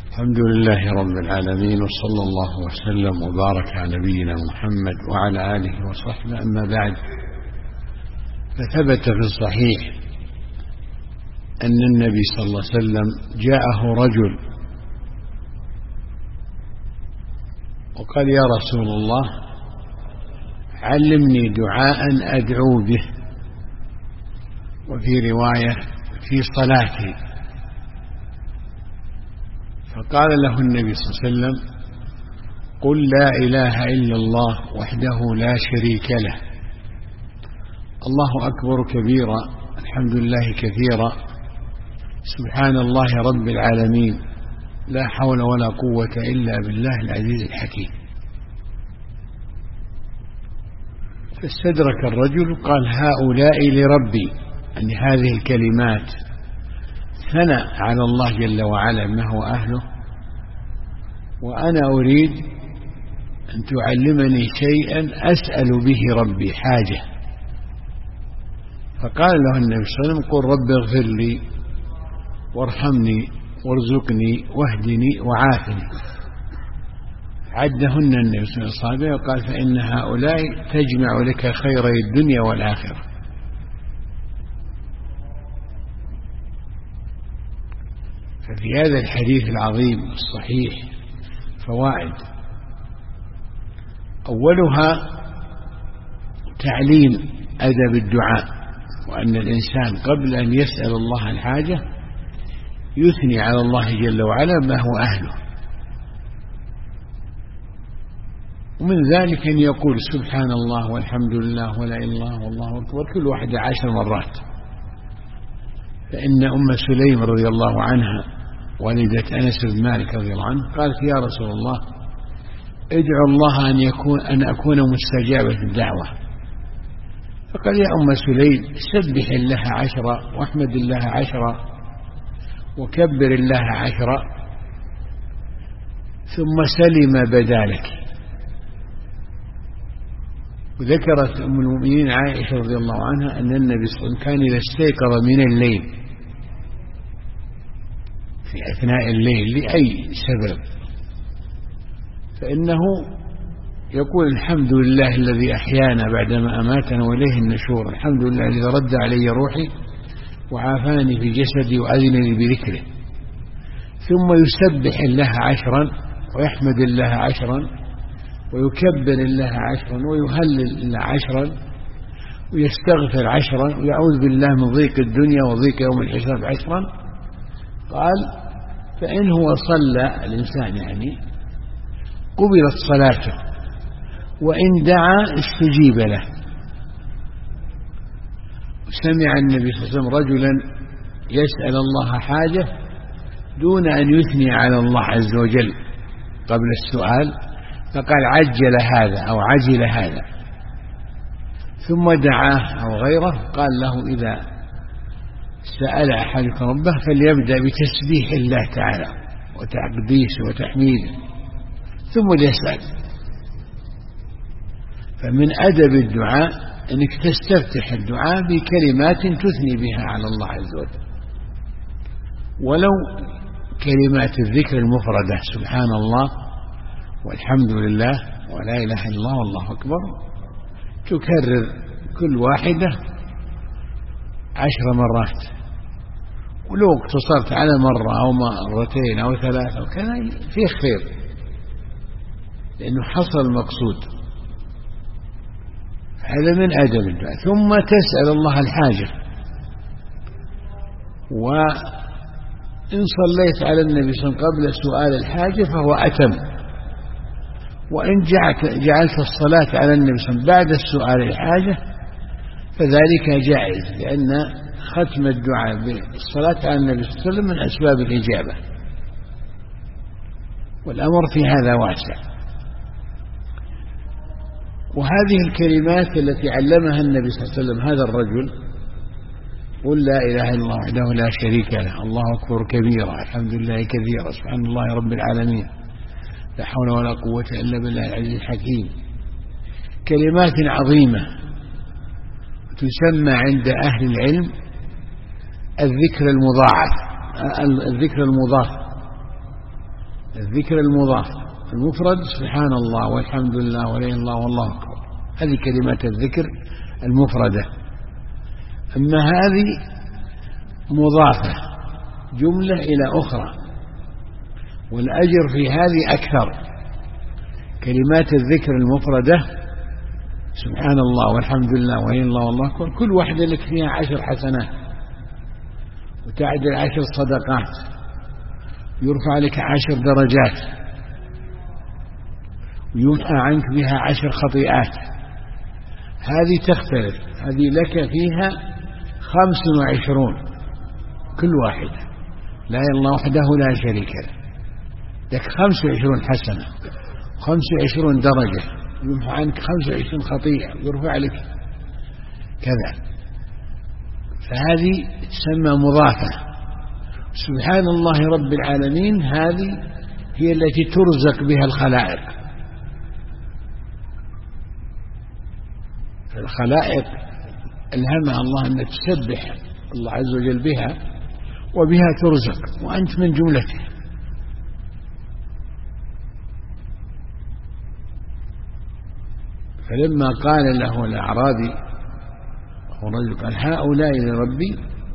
الحمد لله رب العالمين، وصلى الله وسلم وبارك على نبينا محمد وعلى آله وصحبه. أما بعد، فثبت في الصحيح أن النبي صلى الله عليه وسلم جاءه رجل وقال: يا رسول الله، علمني دعاء أدعو به. وفي رواية: في صلاتي. فقال له النبي صلى الله عليه وسلم: قل لا إله إلا الله وحده لا شريك له، الله أكبر كبيرا، الحمد لله كثيرا، سبحان الله رب العالمين، لا حول ولا قوة إلا بالله العزيز الحكيم. فاستدرك الرجل قال: هؤلاء لربي، أن هذه الكلمات ثنى على الله جل وعلا ما هو أهله، وأنا أريد أن تعلمني شيئا أسأل به ربي حاجة. فقال له النبي صلى الله عليه وسلم: قل رب اغفر لي وارحمني وارزقني واهدني وعافني. عدهن النبي صلى الله عليه وسلم وقال: فإن هؤلاء تجمع لك خيري الدنيا والآخرة. ففي هذا الحديث العظيم الصحيح فوائد. أولها تعليم أدب الدعاء، وأن الإنسان قبل أن يسأل الله الحاجة يثني على الله جل وعلا ما هو أهله. ومن ذلك أن يقول سبحان الله والحمد لله ولا إله إلا الله والله أكبر كل واحدة 10 مرات. فإن أم سليم رضي الله عنها والدة أنس بن مالك رضي الله عنه قالت: يا رسول الله، ادعو الله أن أكون مستجابة الدعوة. فقال: يا أم سليم، سبح الله 10 واحمد الله 10 وكبر الله 10 ثم سلم بدالك. وذكرت أم المؤمنين عائشة رضي الله عنها أن النبي صلى الله عليه وسلم كان إذا استيقظ من الليل في أثناء الليل لأي سبب فإنه يقول: الحمد لله الذي أحيانا بعدما أماتنا وإليه النشور، الحمد لله الذي رد علي روحي وعافاني في جسدي وأذنني بذكره. ثم يسبح الله 10 ويحمد الله 10 ويكبر الله 10 ويهلل الله 10 ويستغفر 10 ويعوذ بالله من ضيق الدنيا وضيق يوم الحساب 10. قال: فإن هو صلى الإنسان قبلت صلاته، وإن دعا استجيب له. سمع النبي صلى الله عليه وسلم رجلا يسأل الله حاجة دون أن يثني على الله عز وجل قبل السؤال، فقال: عجل هذا أو عجل هذا. ثم دعاه أو غيره قال له: إذا سأل أحدكم ربه فليبدأ بتسبيح الله تعالى وتقديسه وتحميده ثم ليسأل. فمن أدب الدعاء أنك تستفتح الدعاء بكلمات تثني بها على الله عز وجل، ولو كلمات الذكر المفردة: سبحان الله والحمد لله ولا إله إلا الله والله أكبر، تكرر كل واحدة 10 مرات. ولو اقتصرت على مرة أو مرتين أو 3 وكذا فيه خير، لأنه حصل المقصود. هذا من أدب الدعاء. ثم تسأل الله الحاجة، وإن صليت على النبي صلى الله عليه وسلم قبل سؤال الحاجة فهو أتم، وإن جعلت الصلاة على النبي صلى الله عليه وسلم بعد السؤال الحاجة فذلك جائز، لأن ختم الدعاء بالصلاة على النبي صلى الله عليه وسلم من أسباب الإجابة، والأمر في هذا واسع. وهذه الكلمات التي علمها النبي صلى الله عليه وسلم هذا الرجل: قل لا إله إلا الله وحده لا شريك له، الله أكبر كبيرا، الحمد لله كثيرا، سبحان الله رب العالمين، لا حول ولا قوة إلا بالله العزيز الحكيم. كلمات عظيمة تسمى عند أهل العلم الذكر المضاعف، الذكر المضاف، الذكر المضاف. المفرد سبحان الله والحمد لله ولا إله إلا الله والله أكبر، هذه كلمات الذكر المفردة. أما هذه مضافة جملة إلى أخرى، والأجر في هذه أكثر. كلمات الذكر المفردة سبحان الله والحمد لله ولا إله إلا الله والله أكبر، كل واحدة لك فيها 10 حسنات، وتعدل 10 صدقات، يرفع لك 10 درجات، ويمحى عنك بها 10 خطيئات. هذه تختلف، هذه لك فيها 25 كل واحدة، لا إله إلا الله وحده لا شريك له، لك 25 حسنة، 25 درجة، يمحى عنك 25 خطيئة، ويرفع لك كذا. فهذه تسمى مضافة. سبحان الله رب العالمين هذه هي التي ترزق بها الخلائق. الخلائق ألهمها الله أن تسبح الله عز وجل بها، وبها ترزق، وأنت من جملته. فلما قال له الأعرابي ورجل قال هؤلاء لربي،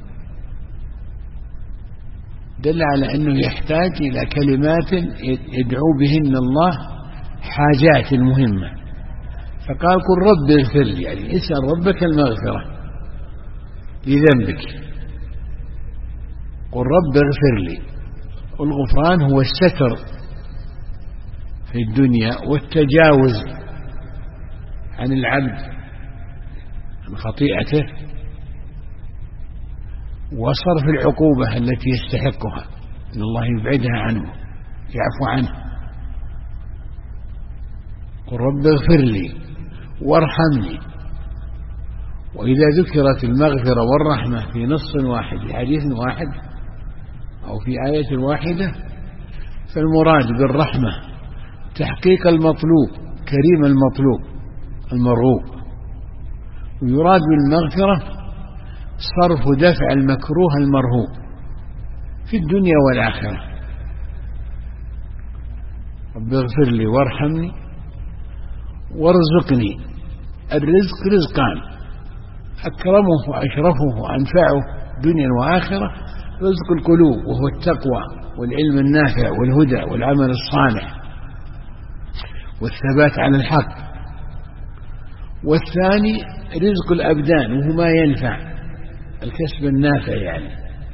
دل على أنه يحتاج إلى كلمات يدعو بهن الله حاجات المهمة. فقال قل رب اغفر لي، يعني اسأل ربك المغفرة لذنبك. قل رب اغفر لي. والغفران هو الستر في الدنيا والتجاوز عن العبد عن خطيئته، وصرف العقوبة التي يستحقها، إن الله يبعدها عنه يعفو عنه. قل رب اغفر لي وارحمني. وإذا ذكرت المغفرة والرحمة في نص واحد، في حديث واحد أو في آية واحدة، فالمراد بالرحمة تحقيق المطلوب، كريم المطلوب المرغوب. ويراد بالمغفرة صرف دفع المكروه المرهوب في الدنيا والآخرة. رب اغفر لي وارحمني وارزقني. الرزق رزقان، أكرمه وأشرفه وأنفعه دنيا وآخرة رزق القلوب، وهو التقوى والعلم النافع والهدى والعمل الصالح والثبات على الحق. والثاني رزق الأبدان، وهو ما ينفع، الكسب النافع يعني.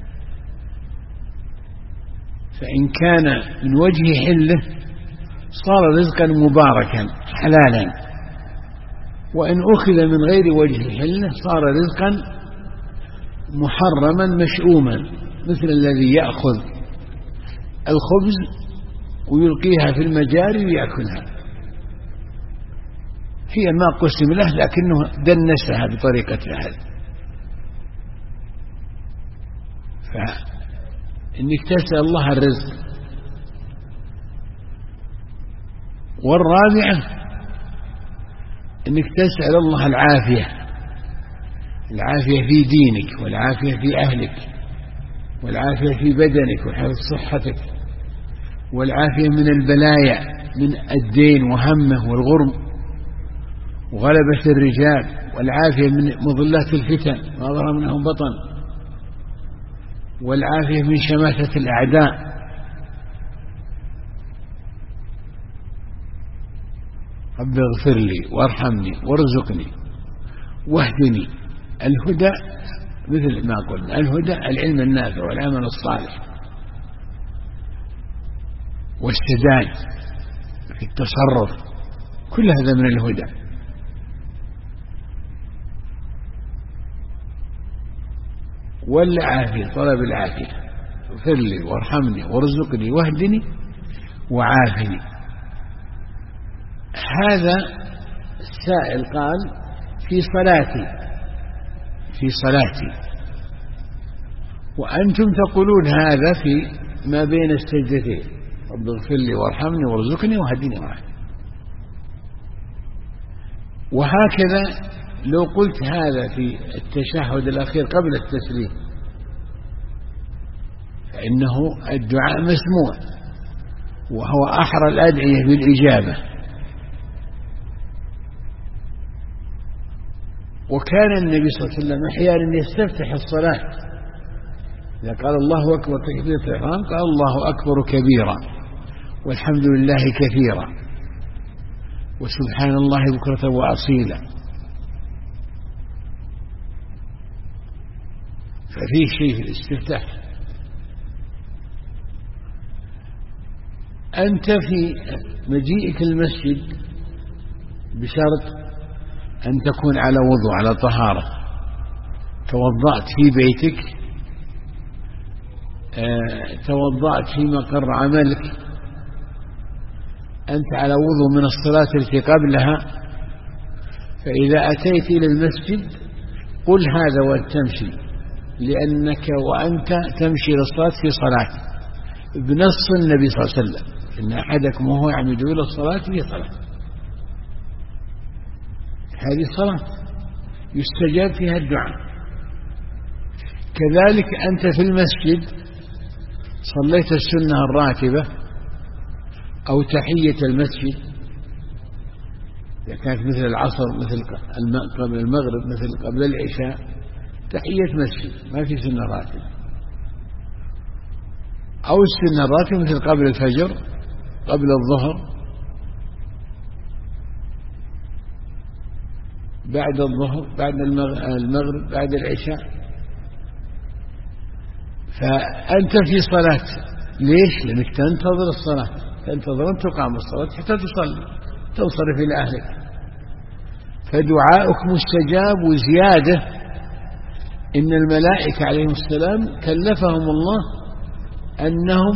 فإن كان من وجه حله صار رزقا مباركا حلالا، وإن أخذ من غير وجه حله صار رزقا محرما مشؤوما، مثل الذي يأخذ الخبز ويلقيها في المجاري ويأكلها، هي ما قسم له لكنه دنسها بطريقة هذه. فإنك تسأل الله الرزق. والرابعة إنك تسأل الله العافية، العافية في دينك، والعافية في أهلك، والعافية في بدنك وحفظ صحتك، والعافية من البلايا، من الدين وهمه والغرم وغلبة الرجال، والعافية من مضلات الفتن ما ظهر منهم بطن، والعافية من شماتة الأعداء. رب اغفر لي وارحمني وارزقني واهدني. الهدى مثل ما قلنا، الهدى العلم النافع والعمل الصالح والسداد في التصرف، كل هذا من الهدى. والعافية طلب العافية، اغفر لي وارحمني وارزقني واهدني وعافني. هذا السائل قال في صلاتي، وأنتم تقولون هذا في ما بين السجدتين، رب اغفر لي وارحمني وارزقني واهدني وعافني. وهكذا لو قلت هذا في التشهد الأخير قبل التسليم، فإنه الدعاء مسموع وهو أحرى الأدعية بالإجابة. وكان النبي صلى الله عليه وسلم أحيانا يستفتح الصلاة إذا قال الله أكبر تكبيرة الإحرام قال الله أكبر كبيرا والحمد لله كثيرا وسبحان الله بكرة وأصيلا. ففيه شيء في الاستفتاح. أنت في مجيئك المسجد بشرط أن تكون على وضوء على طهارة، توضأت في بيتك، توضأت في مقر عملك، أنت على وضوء من الصلاة التي قبلها، فإذا أتيت إلى المسجد قل هذا وتمشي، لأنك وأنت تمشي للصلاة في صلاة بنص النبي صلى الله عليه وسلم إن أحدكم وهو يعمد إلى الصلاة في صلاة. هذه صلاة يستجاب فيها الدعاء. كذلك أنت في المسجد صليت السنة الراتبة أو تحية المسجد إذا كانت مثل العصر مثل قبل المغرب مثل قبل العشاء تحية مسجد ما في سنة راتبة، أو السنة الراتبة مثل قبل الفجر قبل الظهر بعد الظهر بعد المغرب بعد العشاء. فأنت في صلاة، ليش؟ لأنك تنتظر الصلاة، تنتظر أن تقام الصلاة حتى تصلي تنصرف إلى أهلك. فدعاؤك مستجاب. وزيادة إن الملائكة عليهم السلام كلفهم الله أنهم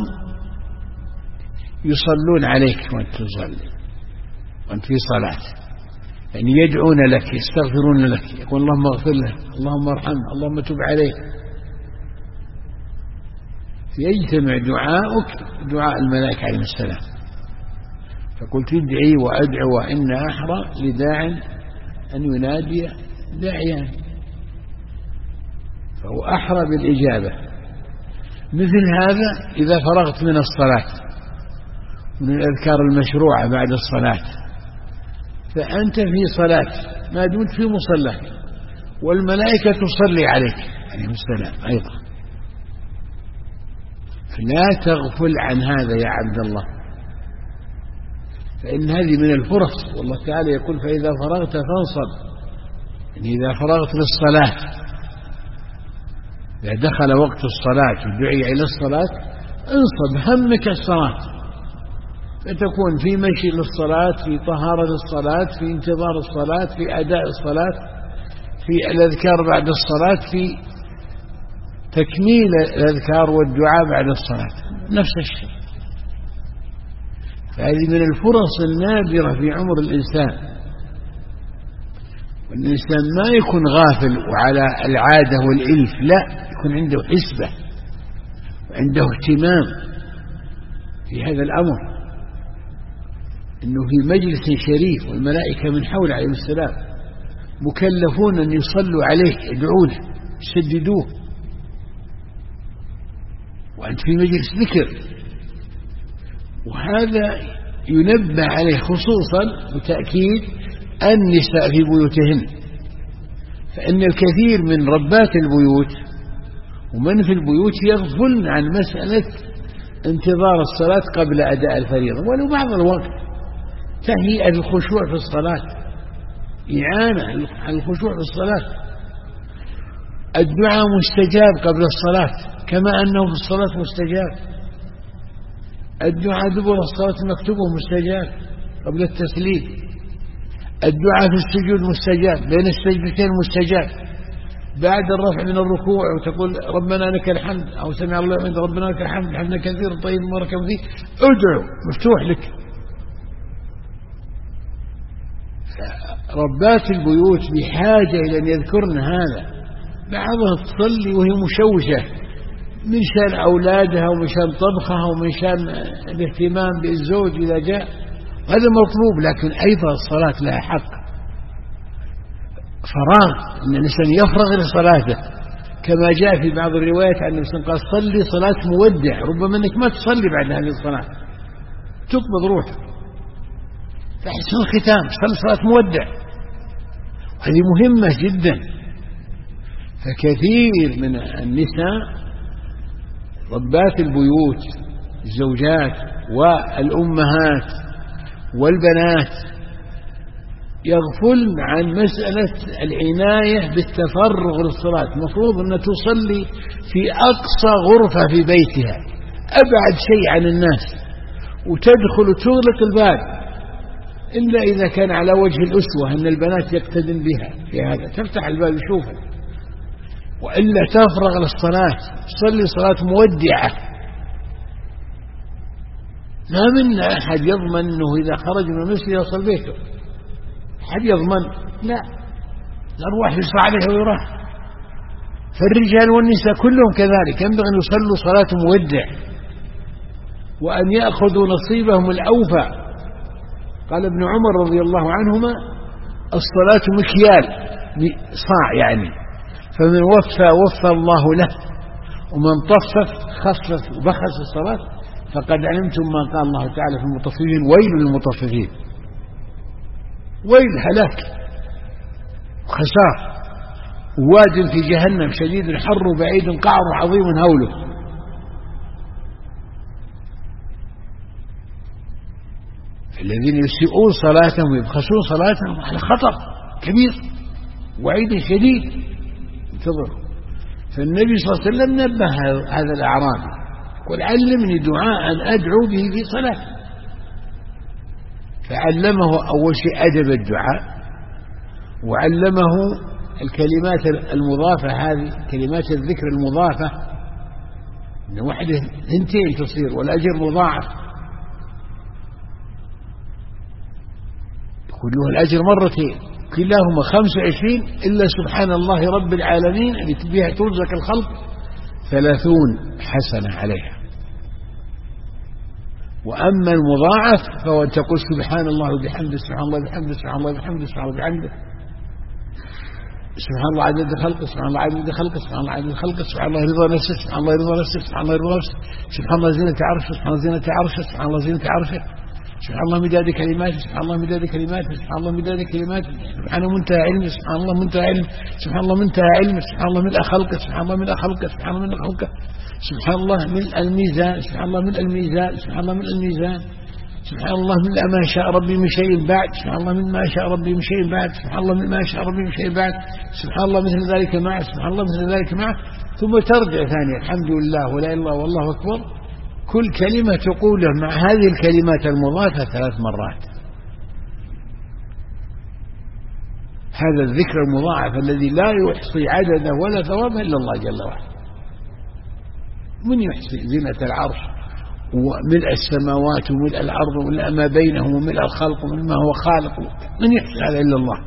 يصلون عليك وأنت تصلي وأنت في صلاة، يعني يدعون لك يستغفرون لك، يقول اللهم اغفر له اللهم ارحمه اللهم تب عليه. فيجتمع دعاؤك دعاء الملائكة عليهم السلام. فقلت ادعي وأدعو وإن أحرى لداع أن ينادي داعيا، فهو أحرى بالإجابة. مثل هذا إذا فرغت من الصلاة من الأذكار المشروعة بعد الصلاة، فأنت في صلاة ما دمت في مصلاك والملائكة تصلي عليك عليهم السلام أيضا، فلا تغفل عن هذا يا عبد الله، فإن هذه من الفرص. والله تعالى يقول فإذا فرغت فانصب، يعني إذا فرغت للصلاة إذا دخل وقت الصلاة ودعي إلى الصلاة انصب همك الصلاة، فتكون في مشي للصلاة في طهارة الصلاة في انتظار الصلاة في أداء الصلاة في الأذكار بعد الصلاة في تكميل الأذكار والدعاء بعد الصلاة نفس الشيء. فهذه من الفرص النادرة في عمر الإنسان، والإنسان ما يكون غافل وعلى العادة والإلف، لا يكون عنده حسبة وعنده اهتمام في هذا الأمر، إنه في مجلس شريف والملائكة من حول عليه السلام مكلفون أن يصلوا عليه يدعونه يسددوه، وأنت في مجلس ذكر. وهذا ينبه عليه خصوصا بتأكيد النساء في بيوتهن، فإن الكثير من ربات البيوت ومن في البيوت يغفلن عن مسألة انتظار الصلاة قبل أداء الفريضة ولو بعض الوقت، تهيئة الخشوع في الصلاة، إعانة على الخشوع في الصلاة. الدعاء مستجاب قبل الصلاة كما أنه في الصلاة مستجاب، الدعاء دبر الصلاة مكتوبه مستجاب قبل التسليم، الدعاء في السجود مستجاب بين السجدتين مستجاب، بعد الرفع من الركوع وتقول ربنا لك الحمد أو سمع الله لمن ربنا لك الحمد حمدا كثيرا طيب مباركا فيه، ادعو مفتوح لك. ربات البيوت بحاجة إلى أن يذكرن هذا، بعضها تصلي وهي مشوشة من شان أولادها ومن شان طبخها ومن شان الاهتمام بالزوج إذا جاء، هذا مطلوب، لكن أيضا الصلاة لها حق فراغ، أن الإنسان يفرغ لصلاته كما جاء في بعض الروايات عن النبي قال صلي صلاة مودع، ربما أنك ما تصلي بعد هذه الصلاة تقبض روحك. فحسن الختام، صل صلاة مودع، هذه مهمة جدا. فكثير من النساء ربات البيوت الزوجات والأمهات والبنات يغفلن عن مسألة العناية بالتفرغ للصلاة. المفروض أن تصلي في أقصى غرفة في بيتها، أبعد شيء عن الناس، وتدخل وتغلق الباب إلا إذا كان على وجه الأسوة أن البنات يقتدن بها في هذا، تفتح الباب يشوفها، وإلا تفرغ للصلاة، تصلي صلاة مودعة. ما منا أحد يضمن أنه إذا خرج من المسجد يصل بيته، أحد يضمن؟ لا، الأرواح يسرع عليها ويراح. فالرجال والنساء كلهم كذلك ينبغي أن يصلوا صلاة مودع، وأن يأخذوا نصيبهم الأوفى. قال ابن عمر رضي الله عنهما: الصلاة مكيال، صاع يعني، فمن وفى الله له، ومن طفف خفف وبخس الصلاة. فقد علمتم ما قال الله تعالى في المطففين: ويل للمطففين. ويل، هلاك، خسار، واد في جهنم شديد الحر بعيد قعر عظيم هوله. الذين يسيئون صلاتهم ويبخسون صلاتهم على خطر كبير، وعيد شديد انتظر. فالنبي صلى الله عليه وسلم نبه هذا الأعرابي: قل علمني دعاء أدعو به في صلاة. فعلمه أول شيء أدب الدعاء، وعلمه الكلمات المضافة، هذه كلمات الذكر المضافة، إن واحدة ثنتين تصير والأجر مضاعف، كله الأجر مرتين، كلاهما 25 إلا سبحان الله رب العالمين التي بها ترزق الخلق 30 حسنة عليها. وأما المضاعف فهو أن تقول سبحان الله وبحمده، سبحان الله وبحمده، سبحان الله وبحمده، سبحان الله وبحمده، سبحان الله عدد خلقه، سبحان الله عدد خلقه، سبحان الله عدد خلقه، سبحان الله رضا نفسه، سبحان الله رضا نفسه، سبحان الله رضا نفسه، سبحان الله زينة عرشه، سبحان الله زينة عرشه، سبحان الله زينة عرشه، سبحان الله مداد كلماته، سبحان الله مداد كلماته، سبحان الله مداد كلماته، سبحان الله منتهى علمه، سبحان الله منتهى علمه، سبحان الله منتهى علمه، سبحان الله ملء خلقه، سبحان الله ملء خلقه، سبحان الله ملء خلقه، سبحان الله ملء الميزان، سبحان الله ملء الميزان، سبحان الله ملء الميزان، سبحان الله ملء ما شاء ربي من شيء بعد، سبحان الله ملء ما شاء ربي من شيء بعد، سبحان الله ملء ما شاء ربي من شيء بعد، سبحان الله مثل ذلك معه، سبحان الله مثل ذلك معه. ثم ترجع ثانية: الحمد لله ولا إله إلا الله والله أكبر. كل كلمة تقولها مع هذه الكلمات المضافة 3 مرات. هذا الذكر المضاعف الذي لا يحصي عدده ولا ثوابه إلا الله جل وعلا. من يحصي زينة العرش وملء السماوات وملء الأرض وملء ما بينهم وملء الخلق وملء ما هو خالق، من يحصي هذا إلا الله.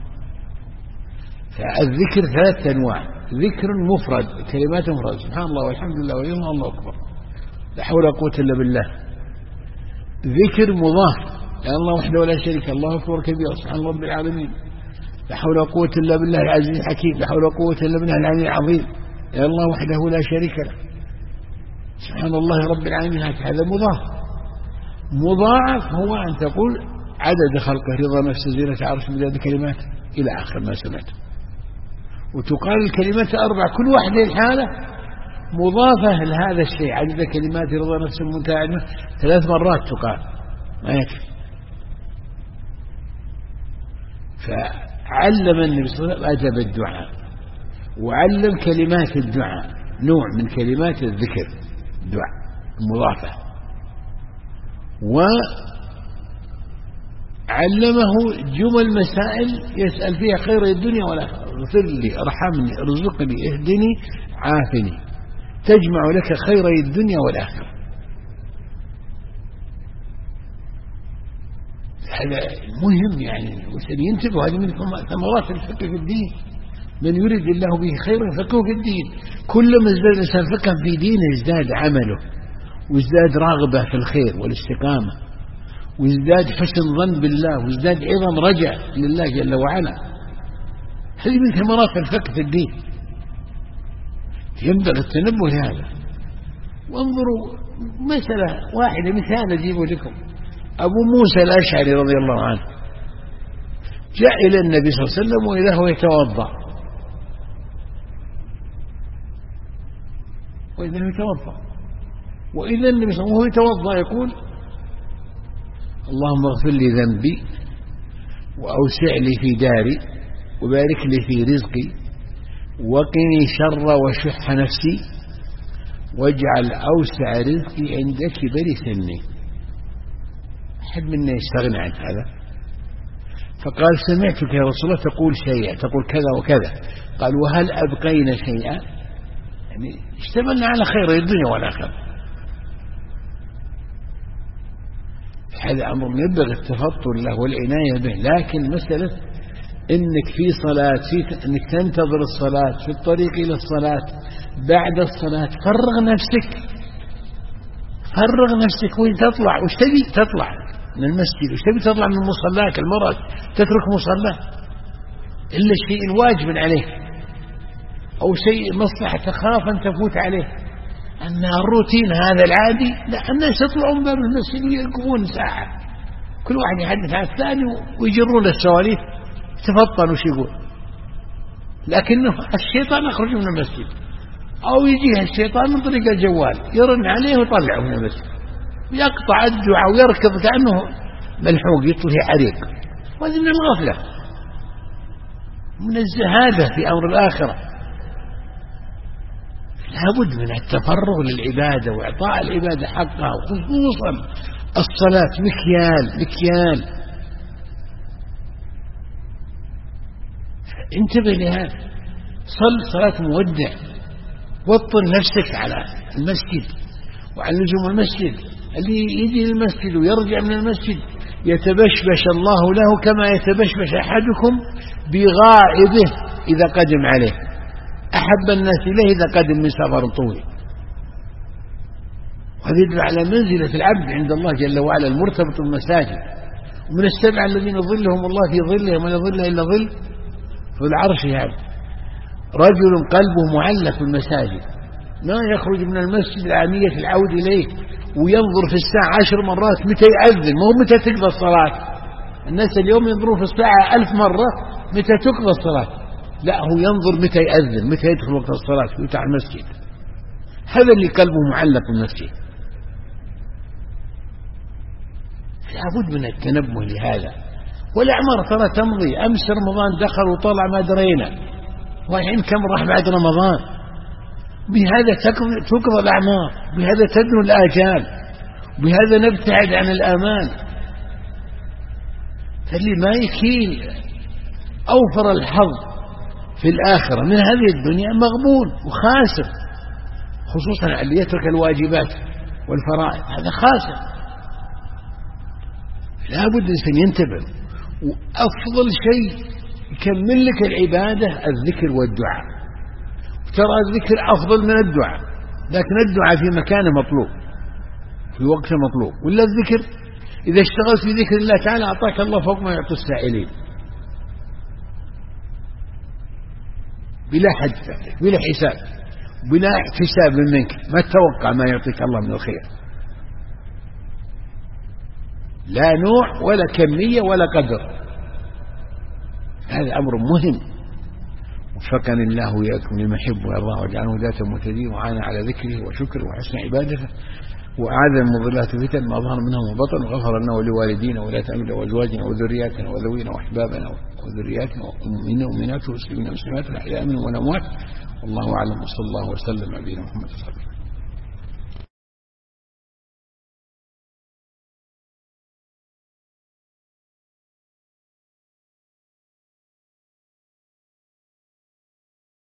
فالذكر 3 أنواع: ذكر مفرد، كلمات مفرد، سبحان الله والحمد لله ولا إله إلا الله أكبر، لا حول ولا قوة إلا بالله. ذكر مضاف: يا الله وحده ولا شريك، الله أكبر كبير، سبحان رب العالمين، لا حول ولا قوة إلا بالله العزيز الحكيم، لا حول ولا قوة إلا بالله العلي العظيم، يا الله وحده لا شريك له، سبحان الله رب العالمين. هذا مضاف. مضاعف هو أن تقول عدد خلقه، رضا نفسه، زينة عرشه، مداد كلمات، إلى آخر ما سمعت. وتقال الكلمات 4 كل واحدة الحالة مضافة لهذا الشيء، عدد كلمات، رضا نفسه، منتهى علمه، 3 مرات تقال، ما يكفي. فعلم النبي صلى الله عليه وسلم أدب الدعاء، وعلم كلمات الدعاء، نوع من كلمات الذكر، دعاء مضافة، وعلمه جمل مسائل يسأل فيها خير الدنيا والآخرة: اغفر لي، ارحمني، ارزقني، اهدني، عافني، تجمع لك خير الدنيا والآخرة. هذا مهم، يعني ينتبه. هذه من ثمرات الفقه في الدين. من يريد الله به خيرا يفقهه في الدين. كلما ازداد الإنسان فقها في دينه ازداد عمله، وازداد راغبة في الخير والاستقامة، وازداد حسن ظن بالله، وازداد عظم رجع لله جل وعلا. هذه من ثمرات الفقه في الدين، ينبغي التنبه لهذا. وانظروا مسألة واحدة، مثال أجيبه لكم: أبو موسى الأشعري رضي الله عنه جاء إلى النبي صلى الله عليه وسلم وإذا هو يتوضأ، وإذا النبي صلى الله عليه وسلم وهو يتوضأ يقول: اللهم اغفر لي ذنبي وأوسع لي في داري وبارك لي في رزقي وقني شر وشح نفسي واجعل أوسع رزقي عند كبر سني. أحد منا يستغنى عن هذا؟ فقال: سمعتك يا رسول الله تقول كذا وكذا. قال: وهل أبقينا شيئا؟ يعني اشتملنا على خير الدنيا والآخرة. هذا أمر ينبغي التفطن له والعناية به، لكن مسألة إنك في صلاة إنك تنتظر الصلاة في الطريق إلى الصلاة بعد الصلاة، فرغ نفسك وين تطلع. وش تبي تطلع من المسجد؟ وش تبي تطلع من مصلاك؟ المرأة تترك مصلاه إلا الشيء الواجب عليه أو شيء مصلحة تخاف أن تفوت عليه. أما الروتين هذا العادي لا، الناس يطلعون باب المسجد ويقفون ساعة، كل واحد يحدث عن الثاني ويجرون السواليف، تفطن وش يقول. لكنه الشيطان يخرج من المسجد أو يجيه الشيطان من طريق الجوال يرن عليه ويطلعه من المسجد ويقطع الدعاء ويركض كأنه ملحوق يطلع حريق. وهذه من الغفلة، من الزهادة في أمر الآخرة. لابد من التفرغ للعبادة وإعطاء العبادة حقها، وخصوصا الصلاة مكيال. انتبه لهذا، صل صلاة مودع، وطن نفسك على المسجد وعلى لزوم المسجد. اللي يجي المسجد ويرجع من المسجد يتبشبش الله له كما يتبشبش أحدكم بغائبه إذا قدم عليه، أحب الناس إليه إذا قدم من سفر طويل. وهذا يدل على منزلة العبد عند الله جل وعلا المرتبط بالمساجد. ومن السبع الذين ظلهم الله في ظله ولا ظل إلا ظل في العرش، يعني رجل قلبه معلق بالمساجد، ما يخرج من المسجد عامية العود إليه وينظر في الساعة 10 مرات متى يأذن، مو متى تقضى الصلاة. الناس اليوم ينظرون في الساعة 1000 مرة متى تقضى الصلاة، لا، هو ينظر متى يأذن، متى يدخل وقت الصلاة ويتع المسجد. هذا اللي قلبه معلق بالمسجد. لابد من التنبه لهذا. والأعمار ترى تمضي، أمس رمضان دخل وطلع ما درينا، والحين كم راح بعد رمضان. بهذا تقضى الأعمار، بهذا تدنو الآجال، بهذا نبتعد عن الآمان. فاللي ما يكين أوفر الحظ في الآخرة من هذه الدنيا مغبون وخاسر، خصوصا اللي يترك الواجبات والفرائض، هذا خاسر. لا بد الإنسان ينتبه. وأفضل شيء يكمل لك العبادة الذكر والدعاء. ترى الذكر أفضل من الدعاء، لكن الدعاء في مكانه مطلوب، في وقته مطلوب. ولا الذكر إذا اشتغلت في ذكر الله تعالى أعطاك الله فوق ما يعطي السائلين بلا حد، بلا حساب، بلا احتساب منك، ما تتوقع ما يعطيك الله من الخير، لا نوع ولا كمية ولا قدر. هذا أمر مهم. وفقني الله وإياكم لما يحب ويرضاه، واجعله ذات مهتدين، وعانى على ذكره وشكره وحسن عبادته، وأعاذ من مضلات الفتن ما ظهر منها وبطن، وغفر لنا ولوالدينا وولاة أمرنا وأزواجنا وذرياتنا وذوينا وأحبابنا وذرياتنا ومؤمنين ومؤمنات ومسلمين ومسلمات الأحياء منهم والأموات. والله أعلم، وصلى الله وسلم على نبينا محمد صلى الله عليه وسلم.